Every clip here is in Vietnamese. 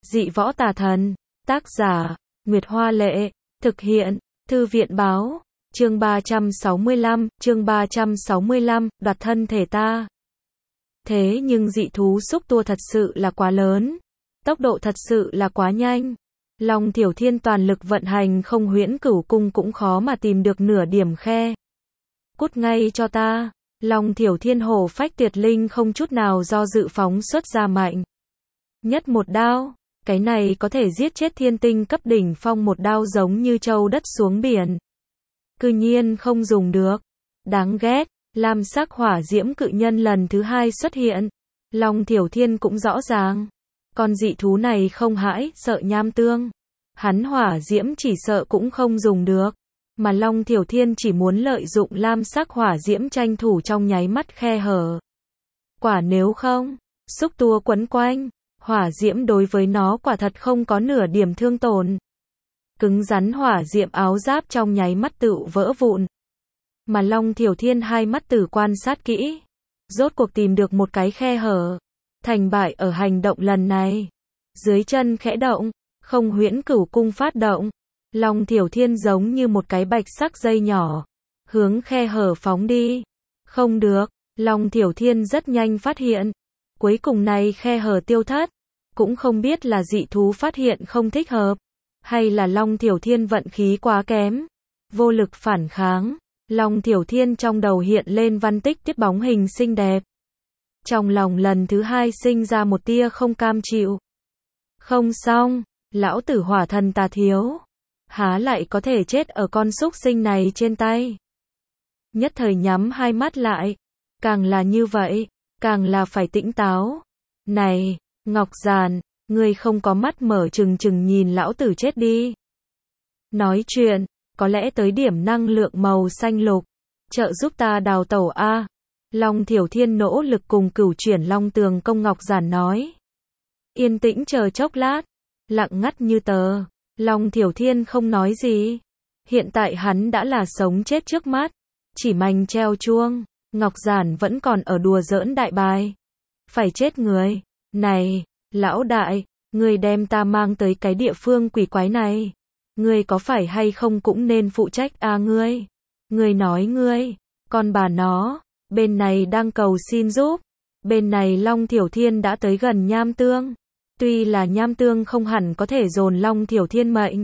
Dị võ tà thần. Tác giả, Nguyệt Hoa Lệ. Thực hiện, Thư viện Báo. Chương 365, đoạt thân thể ta. Thế nhưng dị thú xúc tua thật sự là quá lớn. Tốc độ thật sự là quá nhanh. Long Thiểu Thiên toàn lực vận hành không huyễn cửu cung cũng khó mà tìm được nửa điểm khe. Cút ngay cho ta. Long Thiểu Thiên hổ phách tuyệt linh không chút nào do dự phóng xuất ra mạnh. Nhất một đao. Cái này có thể giết chết thiên tinh cấp đỉnh phong, một đao giống như châu đất xuống biển. Cư nhiên không dùng được. Đáng ghét. Lam sắc hỏa diễm cự nhân lần thứ hai xuất hiện. Long Thiểu Thiên cũng rõ ràng. Con dị thú này không hãi, sợ nham tương. Hắn hỏa diễm chỉ sợ cũng không dùng được. Mà Long Thiểu Thiên chỉ muốn lợi dụng lam sắc hỏa diễm tranh thủ trong nháy mắt khe hở. Quả nếu không, xúc tua quấn quanh, hỏa diễm đối với nó quả thật không có nửa điểm thương tổn. Cứng rắn hỏa diễm áo giáp trong nháy mắt tự vỡ vụn. Mà Long Thiểu Thiên hai mắt tử quan sát kỹ. Rốt cuộc tìm được một cái khe hở. Thành bại ở hành động lần này. Dưới chân khẽ động, không huyễn cửu cung phát động. Long Thiểu Thiên giống như một cái bạch sắc dây nhỏ. Hướng khe hở phóng đi. Không được, Long Thiểu Thiên rất nhanh phát hiện. Cuối cùng này khe hở tiêu thất. Cũng không biết là dị thú phát hiện không thích hợp. Hay là Long Thiểu Thiên vận khí quá kém. Vô lực phản kháng. Long Thiểu Thiên trong đầu hiện lên văn tích tiếp bóng hình xinh đẹp. Trong lòng lần thứ hai sinh ra một tia không cam chịu. Không xong, lão tử hỏa thần tà thiếu. Há lại có thể chết ở con súc sinh này trên tay. Nhất thời nhắm hai mắt lại. Càng là như vậy, càng là phải tỉnh táo. Này, Ngọc Giản, ngươi không có mắt mở trừng trừng nhìn lão tử chết đi. Nói chuyện, có lẽ tới điểm năng lượng màu xanh lục. Trợ giúp ta đào tẩu a. Long Thiểu Thiên nỗ lực cùng cửu chuyển long tường công Ngọc Giản nói. Yên tĩnh chờ chốc lát. Lặng ngắt như tờ. Long Thiểu Thiên không nói gì. Hiện tại hắn đã là sống chết trước mắt. Chỉ mành treo chuông. Ngọc Giản vẫn còn ở đùa giỡn đại bài. Phải chết người. Này, lão đại, ngươi đem ta mang tới cái địa phương quỷ quái này. Ngươi có phải hay không cũng nên phụ trách a ngươi. Ngươi nói ngươi, con bà nó, bên này đang cầu xin giúp. Bên này Long Thiểu Thiên đã tới gần nham tương. Tuy là nham tương không hẳn có thể dồn Long Thiểu Thiên mệnh.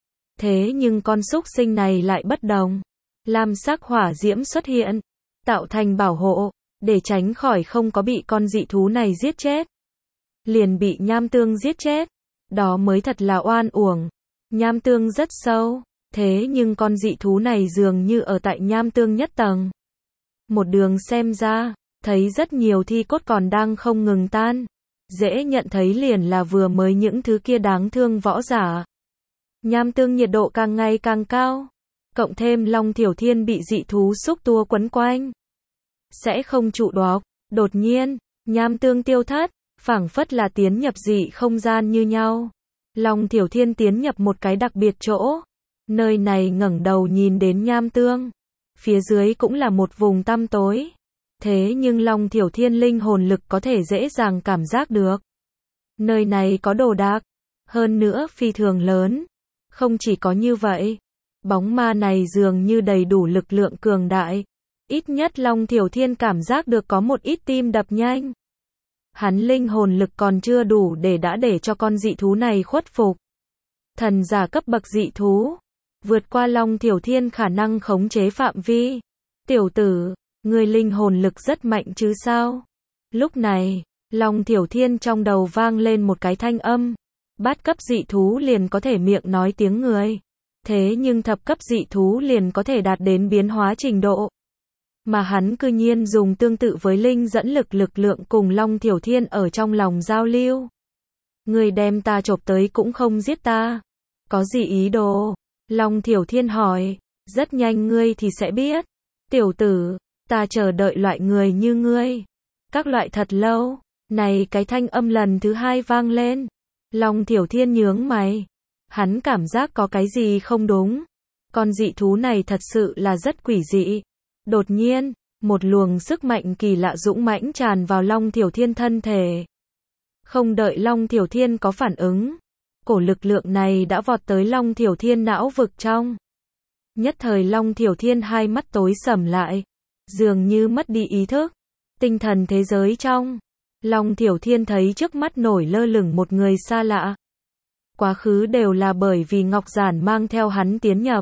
Thế nhưng con súc sinh này lại bất đồng. Lam sắc hỏa diễm xuất hiện, tạo thành bảo hộ, để tránh khỏi không có bị con dị thú này giết chết. Liền bị nham tương giết chết. Đó mới thật là oan uổng. Nham tương rất sâu, thế nhưng con dị thú này dường như ở tại nham tương nhất tầng. Một đường xem ra, thấy rất nhiều thi cốt còn đang không ngừng tan. Dễ nhận thấy liền là vừa mới những thứ kia đáng thương võ giả. Nham tương nhiệt độ càng ngày càng cao. Cộng thêm Long Thiểu Thiên bị dị thú xúc tua quấn quanh. Sẽ không trụ độc. Đột nhiên, nham tương tiêu thất, phảng phất là tiến nhập dị không gian như nhau. Long Thiểu Thiên tiến nhập một cái đặc biệt chỗ. Nơi này ngẩng đầu nhìn đến nham tương. Phía dưới cũng là một vùng tăm tối. Thế nhưng Long Thiểu Thiên linh hồn lực có thể dễ dàng cảm giác được. Nơi này có đồ đạc. Hơn nữa phi thường lớn. Không chỉ có như vậy. Bóng ma này dường như đầy đủ lực lượng cường đại. Ít nhất Long Thiểu Thiên cảm giác được có một ít tim đập nhanh. Hắn linh hồn lực còn chưa đủ để cho con dị thú này khuất phục. Thần giả cấp bậc dị thú. Vượt qua Long Thiểu Thiên khả năng khống chế phạm vi. Tiểu tử, người linh hồn lực rất mạnh chứ sao? Lúc này, Long Thiểu Thiên trong đầu vang lên một cái thanh âm. Bát cấp dị thú liền có thể miệng nói tiếng người. Thế nhưng thập cấp dị thú liền có thể đạt đến biến hóa trình độ. Mà hắn cư nhiên dùng tương tự với linh dẫn lực lượng cùng Long Thiểu Thiên ở trong lòng giao lưu. Người đem ta chộp tới cũng không giết ta. Có gì ý đồ? Long Thiểu Thiên hỏi. Rất nhanh ngươi thì sẽ biết. Tiểu tử, ta chờ đợi loại người như ngươi. Các loại thật lâu. Này cái thanh âm lần thứ hai vang lên. Long Thiểu Thiên nhướng mày. Hắn cảm giác có cái gì không đúng. Con dị thú này thật sự là rất quỷ dị. Đột nhiên, một luồng sức mạnh kỳ lạ dũng mãnh tràn vào Long Thiểu Thiên thân thể. Không đợi Long Thiểu Thiên có phản ứng, cổ lực lượng này đã vọt tới Long Thiểu Thiên não vực trong. Nhất thời Long Thiểu Thiên hai mắt tối sầm lại, dường như mất đi ý thức. Tinh thần thế giới trong, Long Thiểu Thiên thấy trước mắt nổi lơ lửng một người xa lạ. Quá khứ đều là bởi vì Ngọc Giản mang theo hắn tiến nhập.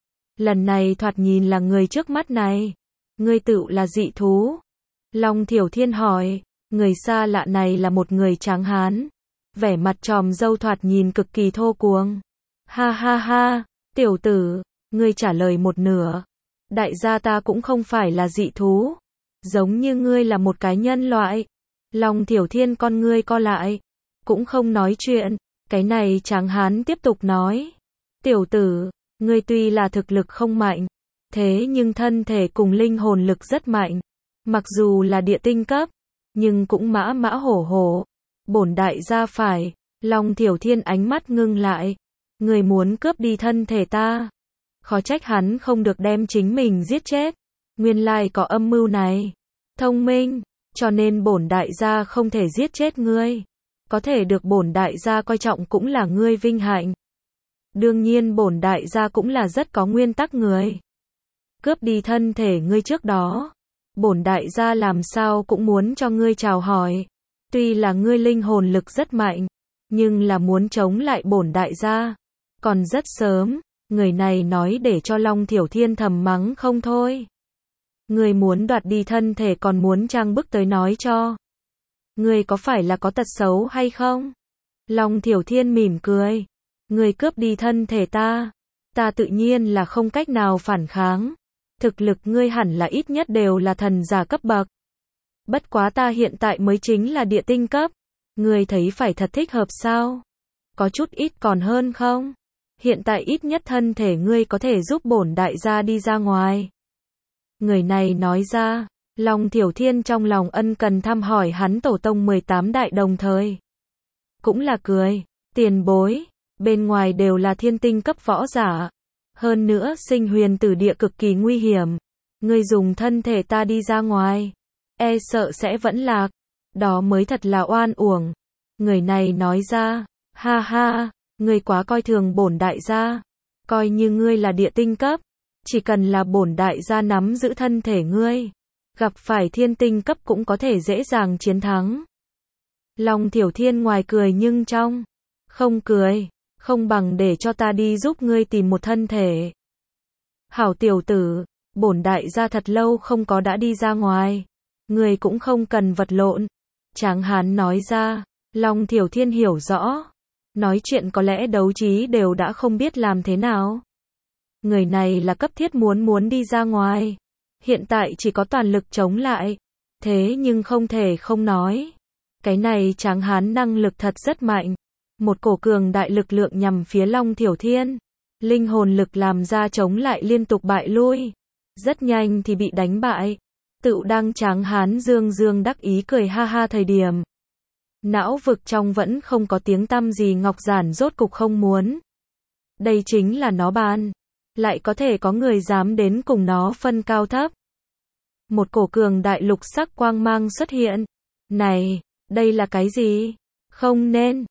Lần này thoạt nhìn là người trước mắt này. Ngươi tự là dị thú. Long Thiểu Thiên hỏi, người xa lạ này là một người tráng hán. Vẻ mặt tròm râu thoạt nhìn cực kỳ thô cuồng. Ha ha ha, tiểu tử, ngươi trả lời một nửa. Đại gia ta cũng không phải là dị thú. Giống như ngươi là một cái nhân loại. Long Thiểu Thiên con ngươi co lại. Cũng không nói chuyện. Cái này tráng hán tiếp tục nói. Tiểu tử, ngươi tuy là thực lực không mạnh. Thế nhưng thân thể cùng linh hồn lực rất mạnh. Mặc dù là địa tinh cấp. Nhưng cũng mã mã hổ hổ. Bổn đại gia phải. Long Thiểu Thiên ánh mắt ngưng lại. Ngươi muốn cướp đi thân thể ta. Khó trách hắn không được đem chính mình giết chết. Nguyên lai có âm mưu này. Thông minh. Cho nên bổn đại gia không thể giết chết ngươi. Có thể được bổn đại gia coi trọng cũng là ngươi vinh hạnh. Đương nhiên bổn đại gia cũng là rất có nguyên tắc người. Cướp đi thân thể ngươi trước đó. Bổn đại gia làm sao cũng muốn cho ngươi chào hỏi. Tuy là ngươi linh hồn lực rất mạnh. Nhưng là muốn chống lại bổn đại gia. Còn rất sớm. Người này nói để cho Long Thiểu Thiên thầm mắng không thôi. Ngươi muốn đoạt đi thân thể còn muốn trang bức tới nói cho. Ngươi có phải là có tật xấu hay không? Long Thiểu Thiên mỉm cười. Ngươi cướp đi thân thể ta. Ta tự nhiên là không cách nào phản kháng. Thực lực ngươi hẳn là ít nhất đều là thần giả cấp bậc. Bất quá ta hiện tại mới chính là địa tinh cấp. Ngươi thấy phải thật thích hợp sao? Có chút ít còn hơn không? Hiện tại ít nhất thân thể ngươi có thể giúp bổn đại gia đi ra ngoài. Người này nói ra, Long Thiểu Thiên trong lòng ân cần thăm hỏi hắn tổ tông 18 đại đồng thời. Cũng là cười, tiền bối, bên ngoài đều là thiên tinh cấp võ giả. Hơn nữa sinh huyền tử địa cực kỳ nguy hiểm. Ngươi dùng thân thể ta đi ra ngoài, e sợ sẽ vẫn lạc. Đó mới thật là oan uổng. Người này nói ra, ha ha, ngươi quá coi thường bổn đại gia. Coi như ngươi là địa tinh cấp. Chỉ cần là bổn đại gia nắm giữ thân thể ngươi. Gặp phải thiên tinh cấp cũng có thể dễ dàng chiến thắng. Long Thiểu Thiên ngoài cười nhưng trong không cười. Không bằng để cho ta đi giúp ngươi tìm một thân thể. Hảo tiểu tử, bổn đại gia thật lâu không có đã đi ra ngoài. Ngươi cũng không cần vật lộn. Tráng hán nói ra. Long Thiểu Thiên hiểu rõ. Nói chuyện có lẽ đấu trí đều đã không biết làm thế nào. Người này là cấp thiết muốn đi ra ngoài. Hiện tại chỉ có toàn lực chống lại. Thế nhưng không thể không nói. Cái này tráng hán năng lực thật rất mạnh. Một cổ cường đại lực lượng nhằm phía Long Thiểu Thiên. Linh hồn lực làm ra chống lại liên tục bại lui. Rất nhanh thì bị đánh bại. Tự đang tráng hán dương dương đắc ý cười ha ha thời điểm. Não vực trong vẫn không có tiếng tăm gì Ngọc Giản rốt cục không muốn. Đây chính là nó ban. Lại có thể có người dám đến cùng nó phân cao thấp. Một cổ cường đại lục sắc quang mang xuất hiện. Này, đây là cái gì? Không nên.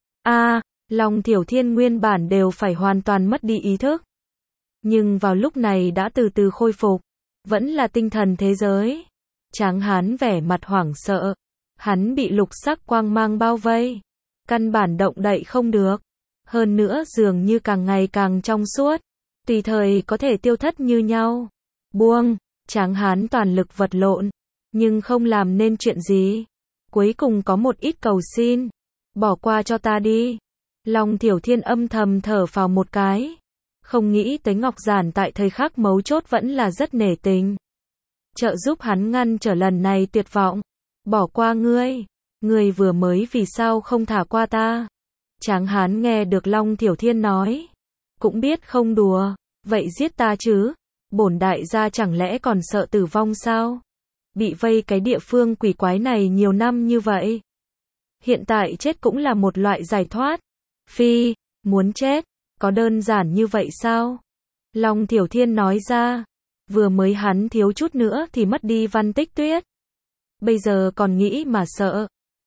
Long Thiểu Thiên nguyên bản đều phải hoàn toàn mất đi ý thức. Nhưng vào lúc này đã từ từ khôi phục. Vẫn là tinh thần thế giới. Tráng hán vẻ mặt hoảng sợ. Hắn bị lục sắc quang mang bao vây. Căn bản động đậy không được. Hơn nữa dường như càng ngày càng trong suốt. Tùy thời có thể tiêu thất như nhau. Buông, tráng hán toàn lực vật lộn. Nhưng không làm nên chuyện gì. Cuối cùng có một ít cầu xin. Bỏ qua cho ta đi. Long Thiểu Thiên âm thầm thở phào một cái. Không nghĩ tới Ngọc Giản tại thời khắc mấu chốt vẫn là rất nể tình. Trợ giúp hắn ngăn trở lần này tuyệt vọng. Bỏ qua ngươi. Ngươi vừa mới vì sao không thả qua ta. Tráng hán nghe được Long Thiểu Thiên nói. Cũng biết không đùa. Vậy giết ta chứ. Bổn đại gia chẳng lẽ còn sợ tử vong sao? Bị vây cái địa phương quỷ quái này nhiều năm như vậy. Hiện tại chết cũng là một loại giải thoát. Phi, muốn chết, có đơn giản như vậy sao? Long Thiểu Thiên nói ra. Vừa mới hắn thiếu chút nữa thì mất đi Văn Tích Tuyết. Bây giờ còn nghĩ mà sợ.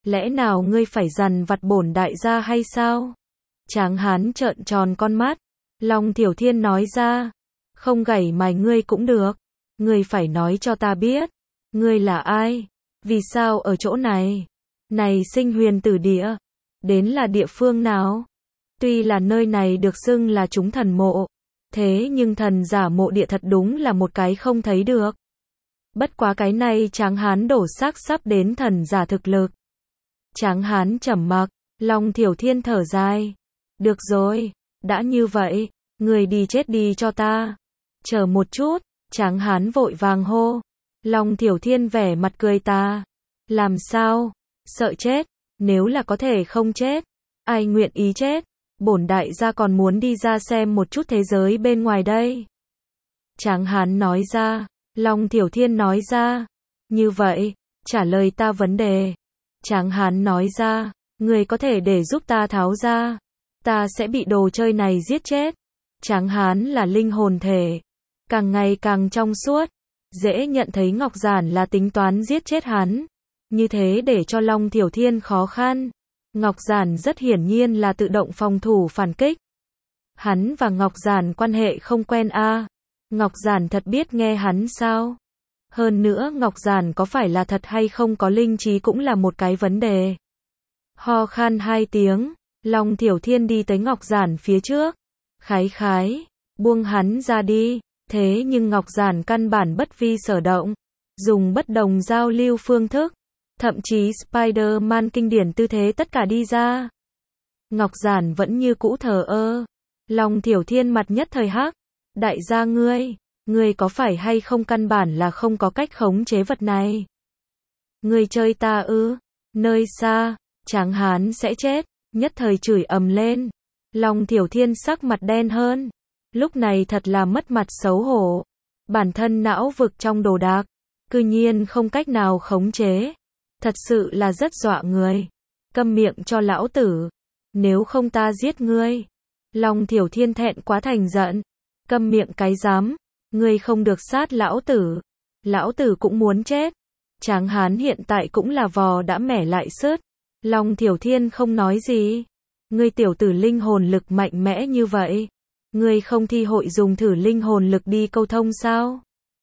Lẽ nào ngươi phải dằn vặt bổn đại gia hay sao? Tráng hán trợn tròn con mắt. Long Thiểu Thiên nói ra. Không gảy mày ngươi cũng được. Ngươi phải nói cho ta biết. Ngươi là ai? Vì sao ở chỗ này? Này Sinh Huyền Tử Địa. Đến là địa phương nào? Tuy là nơi này được xưng là chúng thần mộ. Thế nhưng thần giả mộ địa thật đúng là một cái không thấy được. Bất quá cái này Tráng hán đổ xác sắp đến thần giả thực lực. Tráng hán trầm mặc. Long Thiểu Thiên thở dài. Được rồi, đã như vậy, người đi chết đi cho ta. Chờ một chút, Tráng hán vội vàng hô. Long Thiểu Thiên vẻ mặt cười ta. Làm sao? Sợ chết? Nếu là có thể không chết, ai nguyện ý chết? Bổn đại gia còn muốn đi ra xem một chút thế giới bên ngoài đây. Tráng hán nói ra. Long Thiểu Thiên nói ra. Như vậy, trả lời ta vấn đề. Tráng hán nói ra. Người có thể để giúp ta tháo ra. Ta sẽ bị đồ chơi này giết chết. Tráng hán là linh hồn thể. Càng ngày càng trong suốt. Dễ nhận thấy Ngọc Giản là tính toán giết chết hắn. Như thế để cho Long Thiểu Thiên khó khăn. Ngọc Giản rất hiển nhiên là tự động phòng thủ phản kích. Hắn và Ngọc Giản quan hệ không quen a. Ngọc Giản thật biết nghe hắn sao? Hơn nữa Ngọc Giản có phải là thật hay không có linh trí cũng là một cái vấn đề. Ho khan 2 tiếng, Long Thiểu Thiên đi tới Ngọc Giản phía trước. Khái khái, buông hắn ra đi. Thế nhưng Ngọc Giản căn bản bất vi sở động. Dùng bất đồng giao lưu phương thức. Thậm chí Spider-Man kinh điển tư thế tất cả đi ra. Ngọc Giản vẫn như cũ thờ ơ. Long Thiểu Thiên mặt nhất thời hắc. Đại gia ngươi có phải hay không căn bản là không có cách khống chế vật này? Ngươi chơi ta ư? Nơi xa, Tráng hán sẽ chết, nhất thời chửi ầm lên. Long Thiểu Thiên sắc mặt đen hơn. Lúc này thật là mất mặt xấu hổ. Bản thân não vực trong đồ đạc, cư nhiên không cách nào khống chế. Thật sự là rất dọa người. Câm miệng cho lão tử. Nếu không ta giết ngươi. Long Thiểu Thiên thẹn quá thành giận. Câm miệng cái dám. Ngươi không được sát lão tử. Lão tử cũng muốn chết. Tráng hán hiện tại cũng là vò đã mẻ lại sứt. Long Thiểu Thiên không nói gì. Ngươi tiểu tử linh hồn lực mạnh mẽ như vậy. Ngươi không thi hội dùng thử linh hồn lực đi câu thông sao?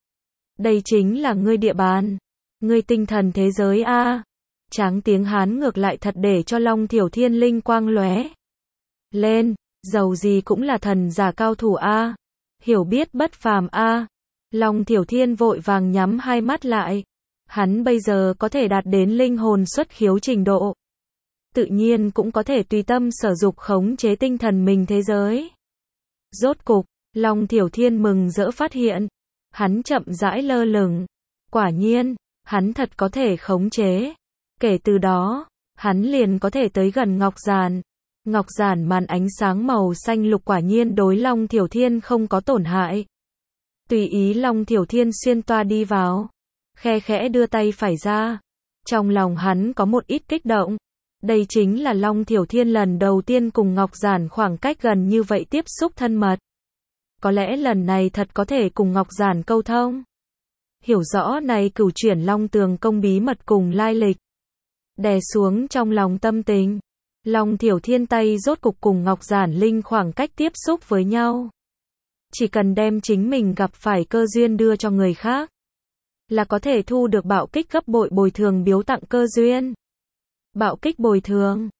Đây chính là ngươi địa bàn. Ngươi tinh thần thế giới a. Tráng tiếng hán ngược lại thật để cho Long Thiểu Thiên linh quang lóe lên. Dầu gì cũng là thần giả cao thủ a. Hiểu biết bất phàm a. Long Thiểu Thiên vội vàng nhắm hai mắt lại. Hắn bây giờ có thể đạt đến linh hồn xuất khiếu trình độ. Tự nhiên cũng có thể tùy tâm sở dục khống chế tinh thần mình thế giới. Rốt cục, Long Thiểu Thiên mừng rỡ phát hiện. Hắn chậm rãi lơ lửng. Quả nhiên, hắn thật có thể khống chế. Kể từ đó, hắn liền có thể tới gần Ngọc Giản. Ngọc Giản màn ánh sáng màu xanh lục quả nhiên đối Long Thiểu Thiên không có tổn hại. Tùy ý Long Thiểu Thiên xuyên toa đi vào. Khe khẽ đưa tay phải ra. Trong lòng hắn có một ít kích động. Đây chính là Long Thiểu Thiên lần đầu tiên cùng Ngọc Giản khoảng cách gần như vậy tiếp xúc thân mật. Có lẽ lần này thật có thể cùng Ngọc Giản câu thông. Hiểu rõ này cửu chuyển Long Tường công bí mật cùng lai lịch. Đè xuống trong lòng tâm tình. Long Thiểu Thiên tay rốt cục cùng Ngọc Giản Linh khoảng cách tiếp xúc với nhau. Chỉ cần đem chính mình gặp phải cơ duyên đưa cho người khác, là có thể thu được bạo kích gấp bội bồi thường biếu tặng cơ duyên. Bạo kích bồi thường.